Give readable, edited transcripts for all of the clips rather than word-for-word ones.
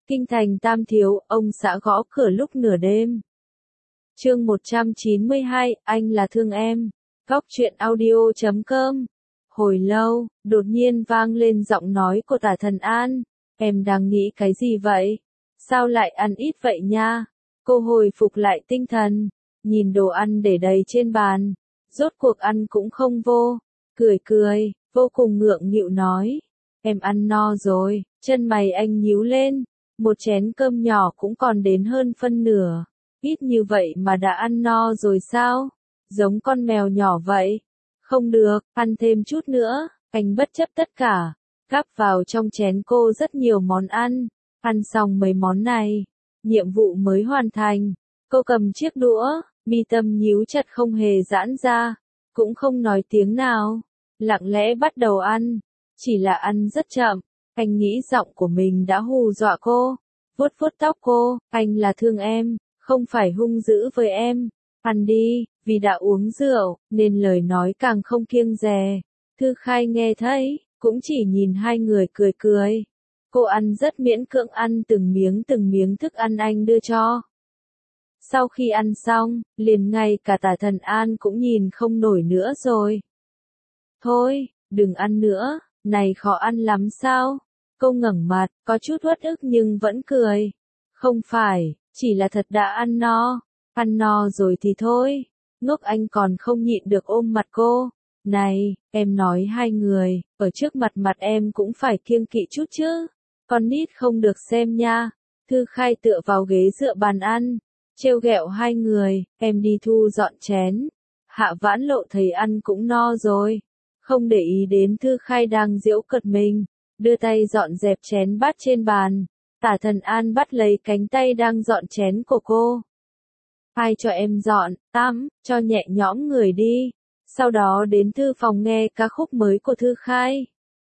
Kinh thành Tam Thiếu, ông xã gõ cửa lúc nửa đêm. Chương 192, anh là thương em. Góc truyện audio.com. Hồi lâu, đột nhiên vang lên giọng nói của Tả Thần An. Em đang nghĩ cái gì vậy? Sao lại ăn ít vậy nha? Cô hồi phục lại tinh thần, nhìn đồ ăn để đầy trên bàn. Rốt cuộc ăn cũng không vô. Cười, vô cùng ngượng nghịu nói. Em ăn no rồi, chân mày anh nhíu lên. Một chén cơm nhỏ cũng còn đến hơn phân nửa. Ít như vậy mà đã ăn no rồi sao? Giống con mèo nhỏ vậy. Không được, ăn thêm chút nữa. Anh bất chấp tất cả, gắp vào trong chén cô rất nhiều món ăn. Ăn xong mấy món này, nhiệm vụ mới hoàn thành. Cô cầm chiếc đũa, mi tâm nhíu chặt không hề giãn ra, cũng không nói tiếng nào. Lặng lẽ bắt đầu ăn, chỉ là ăn rất chậm. Anh nghĩ giọng của mình đã hù dọa cô. Vuốt vuốt tóc cô, anh là thương em, không phải hung dữ với em. Ăn đi, vì đã uống rượu, nên lời nói càng không kiêng dè. Thư Khai nghe thấy, cũng chỉ nhìn hai người cười. Cô ăn rất miễn cưỡng, ăn từng miếng thức ăn anh đưa cho. Sau khi ăn xong, liền ngay cả Tả Thần An cũng nhìn không nổi nữa rồi. Thôi, đừng ăn nữa, này khó ăn lắm sao? Cô ngẩng mặt, có chút uất ức nhưng vẫn cười. Không phải, chỉ là thật đã ăn no rồi thì thôi. Ngốc anh còn không nhịn được ôm mặt cô. Này, em nói hai người, ở trước mặt em cũng phải kiêng kỵ chút chứ. Con nít không được xem nha. Thư Khai tựa vào ghế dựa bàn ăn, trêu ghẹo hai người, em đi thu dọn chén. Hạ Vãn Lộ thấy ăn cũng no rồi, không để ý đến Thư Khai đang giễu cợt mình, đưa tay dọn dẹp chén bát trên bàn. Tả Thần An bắt lấy cánh tay đang dọn chén của cô. Ai cho em dọn, tắm, cho nhẹ nhõm người đi. Sau đó đến thư phòng nghe ca khúc mới của Thư Khai.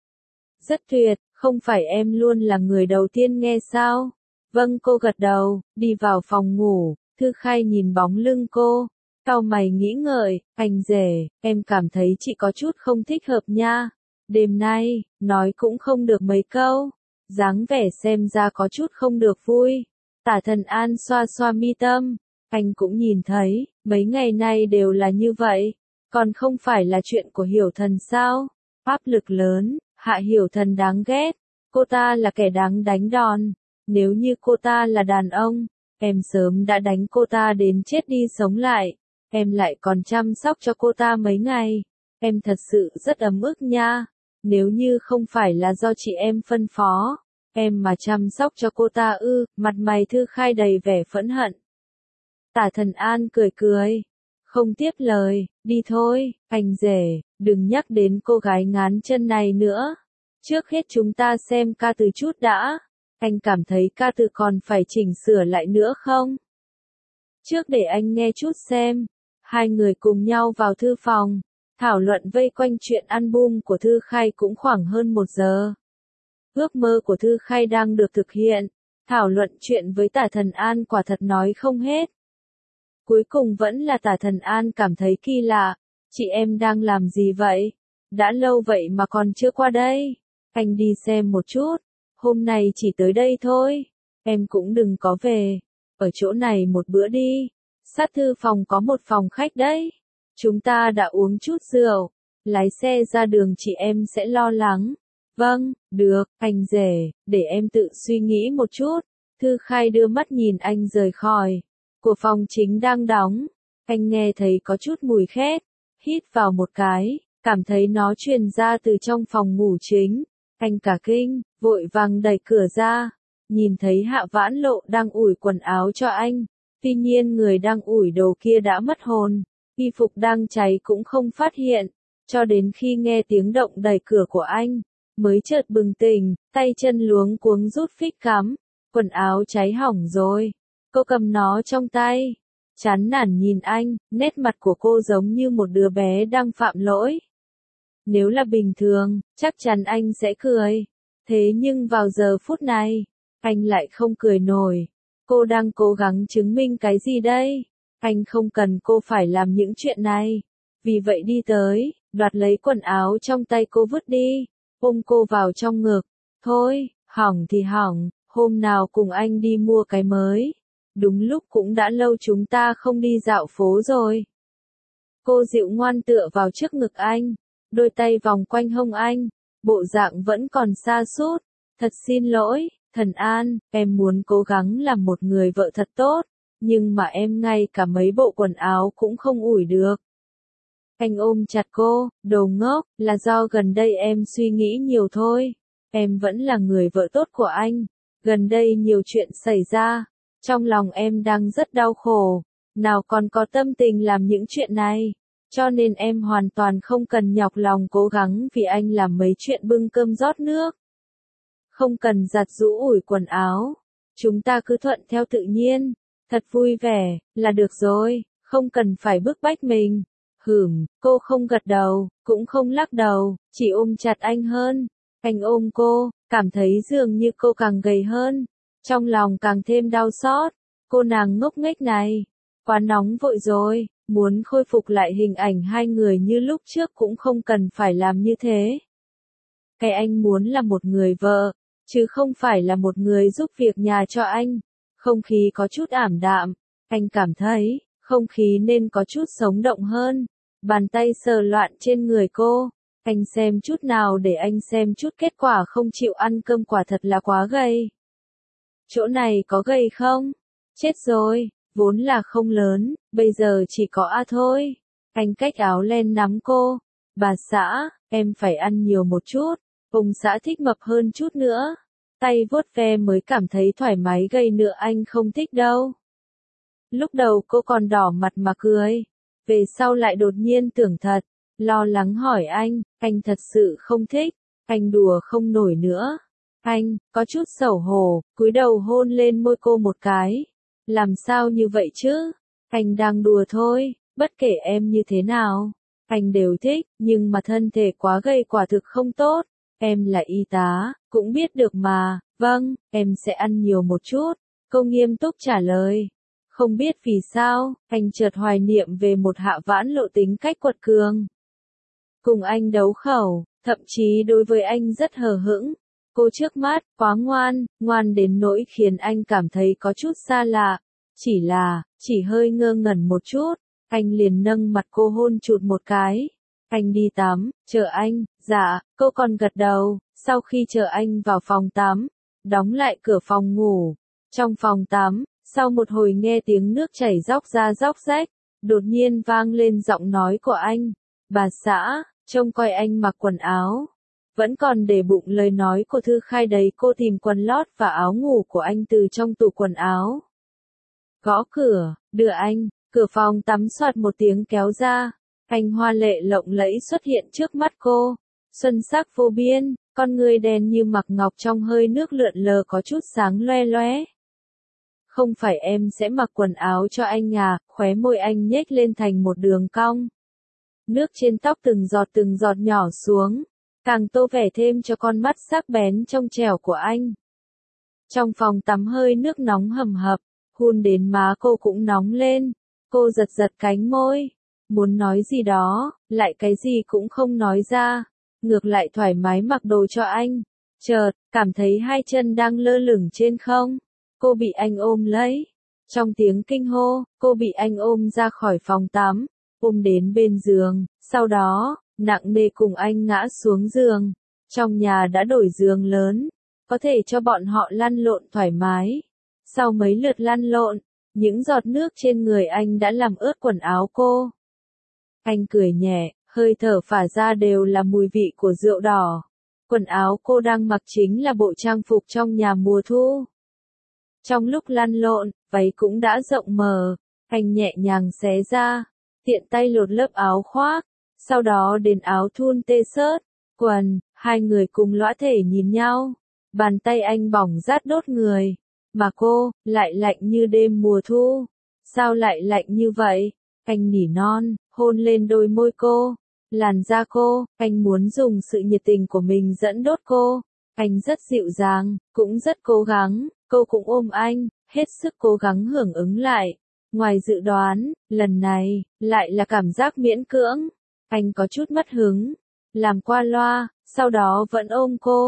Rất tuyệt, không phải em luôn là người đầu tiên nghe sao? Vâng, cô gật đầu, đi vào phòng ngủ. Thư Khai nhìn bóng lưng cô, cau mày nghĩ ngợi. Anh rể, em cảm thấy chị có chút không thích hợp nha. Đêm nay, nói cũng không được mấy câu, dáng vẻ xem ra có chút không được vui. Tả Thần An xoa xoa mi tâm, anh cũng nhìn thấy, mấy ngày nay đều là như vậy, còn không phải là chuyện của Hiểu Thần sao? Áp lực lớn, Hạ Hiểu Thần đáng ghét, cô ta là kẻ đáng đánh đòn, nếu như cô ta là đàn ông, em sớm đã đánh cô ta đến chết đi sống lại, em lại còn chăm sóc cho cô ta mấy ngày, em thật sự rất ấm ức nha. Nếu như không phải là do chị em phân phó, em mà chăm sóc cho cô ta mặt mày Thư Khai đầy vẻ phẫn hận. Tả Thần An cười, không tiếp lời, đi thôi, anh rể, đừng nhắc đến cô gái ngán chân này nữa. Trước hết chúng ta xem ca từ chút đã, anh cảm thấy ca từ còn phải chỉnh sửa lại nữa không? Trước để anh nghe chút xem. Hai người cùng nhau vào thư phòng. Thảo luận vây quanh chuyện album của Thư Khai cũng khoảng hơn 1 giờ. Ước mơ của Thư Khai đang được thực hiện. Thảo luận chuyện với Tả Thần An quả thật nói không hết. Cuối cùng vẫn là Tả Thần An cảm thấy kỳ lạ. Chị em đang làm gì vậy? Đã lâu vậy mà còn chưa qua đây. Anh đi xem một chút. Hôm nay chỉ tới đây thôi. Em cũng đừng có về. Ở chỗ này một bữa đi. Sát thư phòng có một phòng khách đấy. Chúng ta đã uống chút rượu, lái xe ra đường chị em sẽ lo lắng. Vâng, được, anh rể, để em tự suy nghĩ một chút. Thư Khai đưa mắt nhìn anh rời khỏi. Của phòng chính đang đóng. Anh nghe thấy có chút mùi khét. Hít vào một cái, cảm thấy nó truyền ra từ trong phòng ngủ chính. Anh cả kinh, vội vàng đẩy cửa ra. Nhìn thấy Hạ Vãn Lộ đang ủi quần áo cho anh. Tuy nhiên người đang ủi đồ kia đã mất hồn. Y phục đang cháy cũng không phát hiện, cho đến khi nghe tiếng động đẩy cửa của anh, mới chợt bừng tỉnh, tay chân luống cuống rút phích cắm, quần áo cháy hỏng rồi. Cô cầm nó trong tay, chán nản nhìn anh, nét mặt của cô giống như một đứa bé đang phạm lỗi. Nếu là bình thường, chắc chắn anh sẽ cười. Thế nhưng vào giờ phút này, anh lại không cười nổi. Cô đang cố gắng chứng minh cái gì đây? Anh không cần cô phải làm những chuyện này. Vì vậy đi tới, đoạt lấy quần áo trong tay cô vứt đi, ôm cô vào trong ngực. Thôi, hỏng thì hỏng, Hôm nào cùng anh đi mua cái mới. Đúng lúc cũng đã lâu chúng ta không đi dạo phố rồi. Cô dịu ngoan tựa vào trước ngực anh, đôi tay vòng quanh hông anh, bộ dạng vẫn còn sa sút. Thật xin lỗi, Thần An, em muốn cố gắng làm một người vợ thật tốt, nhưng mà em ngay cả mấy bộ quần áo cũng không ủi được. Anh ôm chặt cô, đồ ngốc, là do gần đây em suy nghĩ nhiều thôi. Em vẫn là người vợ tốt của anh. Gần đây nhiều chuyện xảy ra, trong lòng em đang rất đau khổ, nào còn có tâm tình làm những chuyện này. Cho nên em hoàn toàn không cần nhọc lòng cố gắng vì anh làm mấy chuyện bưng cơm rót nước. Không cần giặt giũ ủi quần áo. Chúng ta cứ thuận theo tự nhiên, thật vui vẻ, là được rồi, không cần phải bức bách mình. Cô không gật đầu, cũng không lắc đầu, chỉ ôm chặt anh hơn. Anh ôm cô, cảm thấy dường như cô càng gầy hơn. Trong lòng càng thêm đau xót. Cô nàng ngốc nghếch này, quá nóng vội rồi, muốn khôi phục lại hình ảnh hai người như lúc trước cũng không cần phải làm như thế. Cái anh muốn là một người vợ, chứ không phải là một người giúp việc nhà cho anh. Không khí có chút ảm đạm, anh cảm thấy, không khí nên có chút sống động hơn. Bàn tay sờ loạn trên người cô, anh xem chút nào để anh xem chút kết quả không chịu ăn cơm quả thật là quá gầy. Chỗ này có gầy không? Chết rồi, vốn là không lớn, bây giờ chỉ có thôi. Anh cách áo len nắm cô. Bà xã, em phải ăn nhiều một chút, ông xã thích mập hơn chút nữa. Tay vuốt ve mới cảm thấy thoải mái, gầy nữa anh không thích đâu. Lúc đầu cô còn đỏ mặt mà cười, về sau lại đột nhiên tưởng thật, lo lắng hỏi anh thật sự không thích, anh đùa không nổi nữa. Anh, có chút xấu hổ, cúi đầu hôn lên môi cô một cái. Làm sao như vậy chứ? Anh đang đùa thôi, bất kể em như thế nào, anh đều thích, nhưng mà thân thể quá gầy quả thực không tốt. Em là y tá, cũng biết được mà. Vâng, em sẽ ăn nhiều một chút. Cô nghiêm túc trả lời. Không biết vì sao, anh chợt hoài niệm về một Hạ Vãn Lộ tính cách quật cường. Cùng anh đấu khẩu, thậm chí đối với anh rất hờ hững. Cô trước mắt, quá ngoan, ngoan đến nỗi khiến anh cảm thấy có chút xa lạ. Chỉ hơi ngơ ngẩn một chút, anh liền nâng mặt cô hôn chụt một cái. Anh đi tắm, chờ anh. Dạ, cô còn gật đầu. Sau khi chờ anh vào phòng tắm, đóng lại cửa phòng ngủ. Trong phòng tắm, sau một hồi nghe tiếng nước chảy róc ra róc rách, đột nhiên vang lên giọng nói của anh. Bà xã, trông coi anh mặc quần áo. Vẫn còn để bụng lời nói của Thư Khai đấy. Cô tìm quần lót và áo ngủ của anh từ trong tủ quần áo. Gõ cửa, đưa anh, cửa phòng tắm xoạt một tiếng kéo ra. Anh hoa lệ lộng lẫy xuất hiện trước mắt cô. Xuân sắc vô biên, con người đen như mặc ngọc trong hơi nước lượn lờ có chút sáng loe loé. Không phải em sẽ mặc quần áo cho anh à? Khóe môi anh nhếch lên thành một đường cong. Nước trên tóc từng giọt nhỏ xuống, càng tô vẻ thêm cho con mắt sắc bén trong trẻo của anh. Trong phòng tắm hơi nước nóng hầm hập, hun đến má cô cũng nóng lên. Cô giật giật cánh môi, muốn nói gì đó, lại cái gì cũng không nói ra. Ngược lại thoải mái mặc đồ cho anh. Chợt, cảm thấy hai chân đang lơ lửng trên không. Cô bị anh ôm lấy. Trong tiếng kinh hô, cô bị anh ôm ra khỏi phòng tắm, ôm đến bên giường, sau đó, nặng nề cùng anh ngã xuống giường. Trong nhà đã đổi giường lớn, có thể cho bọn họ lăn lộn thoải mái. Sau mấy lượt lăn lộn, những giọt nước trên người anh đã làm ướt quần áo cô. Anh cười nhẹ, hơi thở phả ra đều là mùi vị của rượu đỏ. Quần áo cô đang mặc chính là bộ trang phục trong nhà mùa thu. Trong lúc lăn lộn, váy cũng đã rộng mở, anh nhẹ nhàng xé ra, tiện tay lột lớp áo khoác, sau đó đến áo thun tê xớt, quần, hai người cùng lõa thể nhìn nhau, bàn tay anh bỏng rát đốt người, mà cô, lại lạnh như đêm mùa thu. Sao lại lạnh như vậy? Anh nỉ non, hôn lên đôi môi cô, làn da cô, anh muốn dùng sự nhiệt tình của mình dẫn đốt cô. Anh rất dịu dàng, cũng rất cố gắng, cô cũng ôm anh, hết sức cố gắng hưởng ứng lại. Ngoài dự đoán, lần này, lại là cảm giác miễn cưỡng. Anh có chút mất hứng, làm qua loa, sau đó vẫn ôm cô.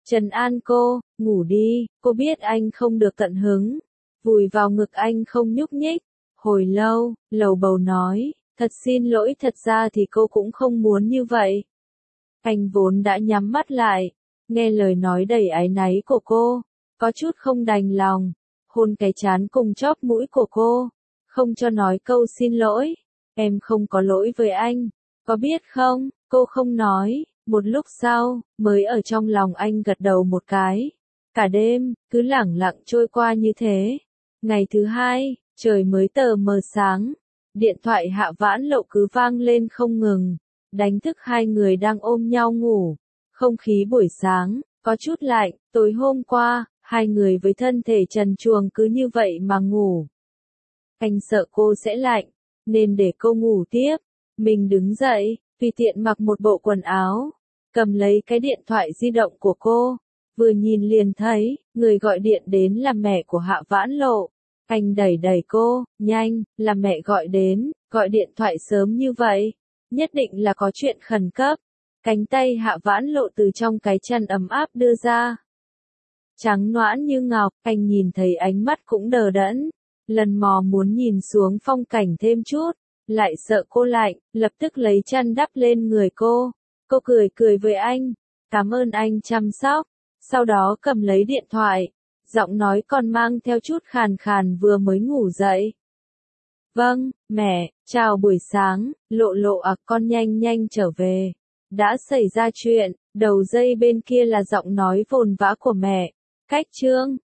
trấn an cô, ngủ đi, cô biết anh không được tận hứng. Vùi vào ngực anh không nhúc nhích. Hồi lâu, lầu bầu nói, thật xin lỗi, thật ra thì cô cũng không muốn như vậy. Anh vốn đã nhắm mắt lại, nghe lời nói đầy áy náy của cô, có chút không đành lòng, hôn cái trán cùng chóp mũi của cô, không cho nói câu xin lỗi, em không có lỗi với anh, có biết không, cô không nói, một lúc sau, mới ở trong lòng anh gật đầu một cái. Cả đêm, cứ lẳng lặng trôi qua như thế. Ngày thứ hai, trời mới tờ mờ sáng, điện thoại Hạ Vãn Lộ cứ vang lên không ngừng, đánh thức hai người đang ôm nhau ngủ. Không khí buổi sáng, có chút lạnh, tối hôm qua, hai người với thân thể trần truồng cứ như vậy mà ngủ. Anh sợ cô sẽ lạnh, nên để cô ngủ tiếp. Mình đứng dậy, tùy tiện mặc một bộ quần áo, cầm lấy cái điện thoại di động của cô, vừa nhìn liền thấy, người gọi điện đến là mẹ của Hạ Vãn Lộ. Anh đẩy đẩy cô, nhanh, là mẹ gọi đến, gọi điện thoại sớm như vậy, nhất định là có chuyện khẩn cấp. Cánh tay Hạ Vãn Lộ từ trong cái chăn ấm áp đưa ra. Trắng nõn như ngọc, anh nhìn thấy ánh mắt cũng đờ đẫn, lần mò muốn nhìn xuống phong cảnh thêm chút, lại sợ cô lạnh, lập tức lấy chăn đắp lên người cô. Cô cười cười với anh, cảm ơn anh chăm sóc, sau đó cầm lấy điện thoại, giọng nói còn mang theo chút khàn khàn vừa mới ngủ dậy. Vâng, mẹ, chào buổi sáng, Lộ Lộ à, con nhanh nhanh trở về. Đã xảy ra chuyện, đầu dây bên kia là giọng nói vồn vã của mẹ. Cách chương